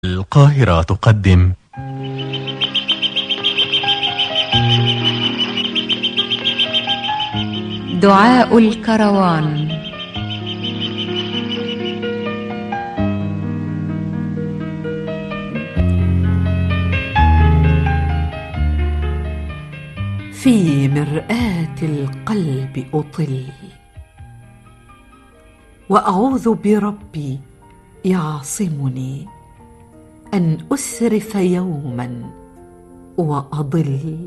القاهرة تقدم دعاء الكروان. في مرآة القلب أطل وأعوذ بربي يعصمني أن أسرف يوما وأضل.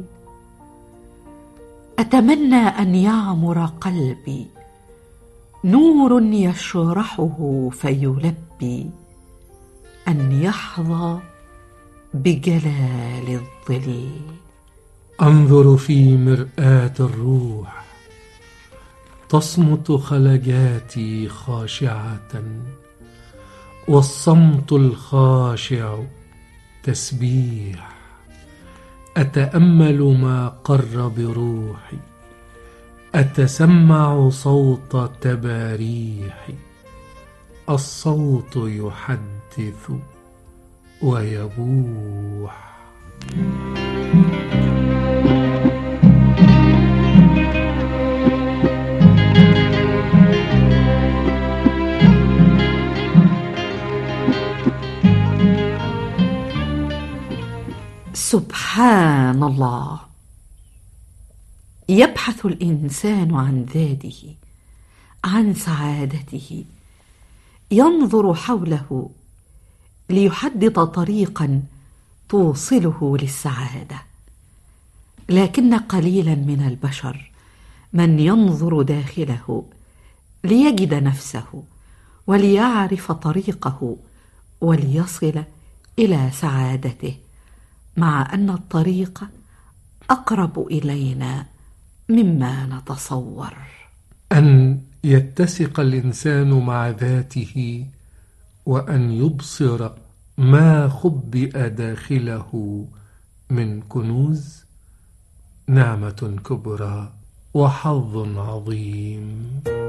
أتمنى أن يعمر قلبي نور يشرحه فيلبي، أن يحظى بجلال الظل. أنظر في مرآة الروح تصمت خلجاتي خاشعة، والصمت الخاشع تسبيح. أتأمل ما قر بروحي، أتسمع صوت تباريحي. الصوت يحدث ويبوح. سبحان الله، يبحث الإنسان عن ذاته، عن سعادته، ينظر حوله ليحدد طريقا توصله للسعادة. لكن قليلا من البشر من ينظر داخله ليجد نفسه وليعرف طريقه وليصل إلى سعادته، مع أن الطريق أقرب إلينا مما نتصور. أن يتسق الإنسان مع ذاته، وأن يبصر ما خبئ داخله من كنوز، نعمة كبرى وحظ عظيم.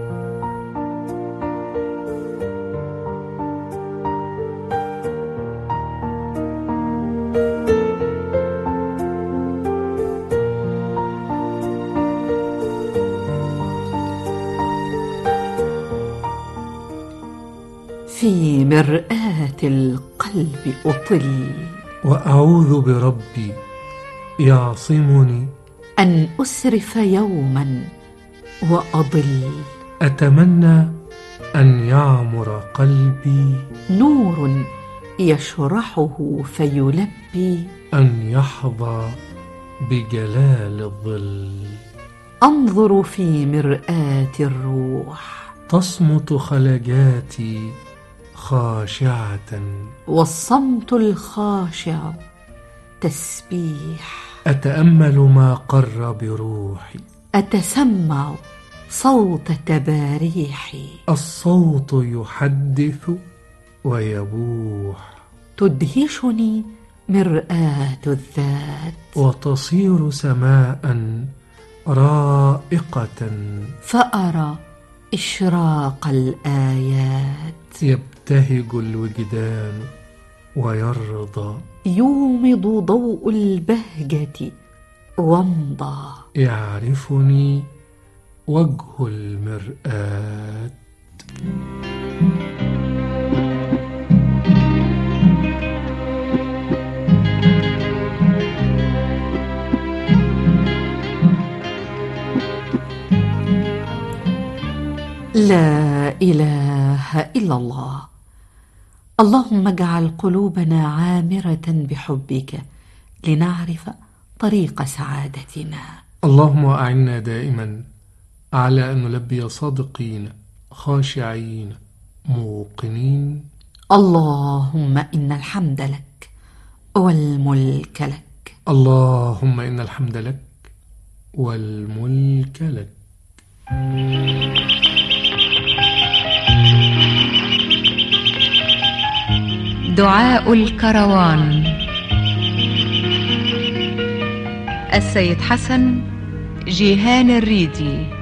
في مرآة القلب أطل وأعوذ بربي يعصمني أن أسرف يوما وأضل. أتمنى أن يعمر قلبي نور يشرحه فيلبي، أن يحظى بجلال الظل. أنظر في مرآة الروح تصمت خلجاتي خاشعة، والصمت الخاشع تسبيح. أتأمل ما قر بروحي، أتسمع صوت تباريحي. الصوت يحدث ويبوح. تدهشني مرآة الذات، وتصير سماء رائقة، فأرى إشراق الآيات. يبتهج الوجدان ويرضى، يومض ضوء البهجة وامضى. يعرفني وجه المرآة. لا إله إلا الله. اللهم اجعل قلوبنا عامرة بحبك لنعرف طريق سعادتنا. اللهم أعنا دائما على أن نلبي صادقين خاشعين موقنين. اللهم إن الحمد لك والملك لك. اللهم إن الحمد لك والملك لك. دعاء الكروان. السيد حسن جيهان الريدي.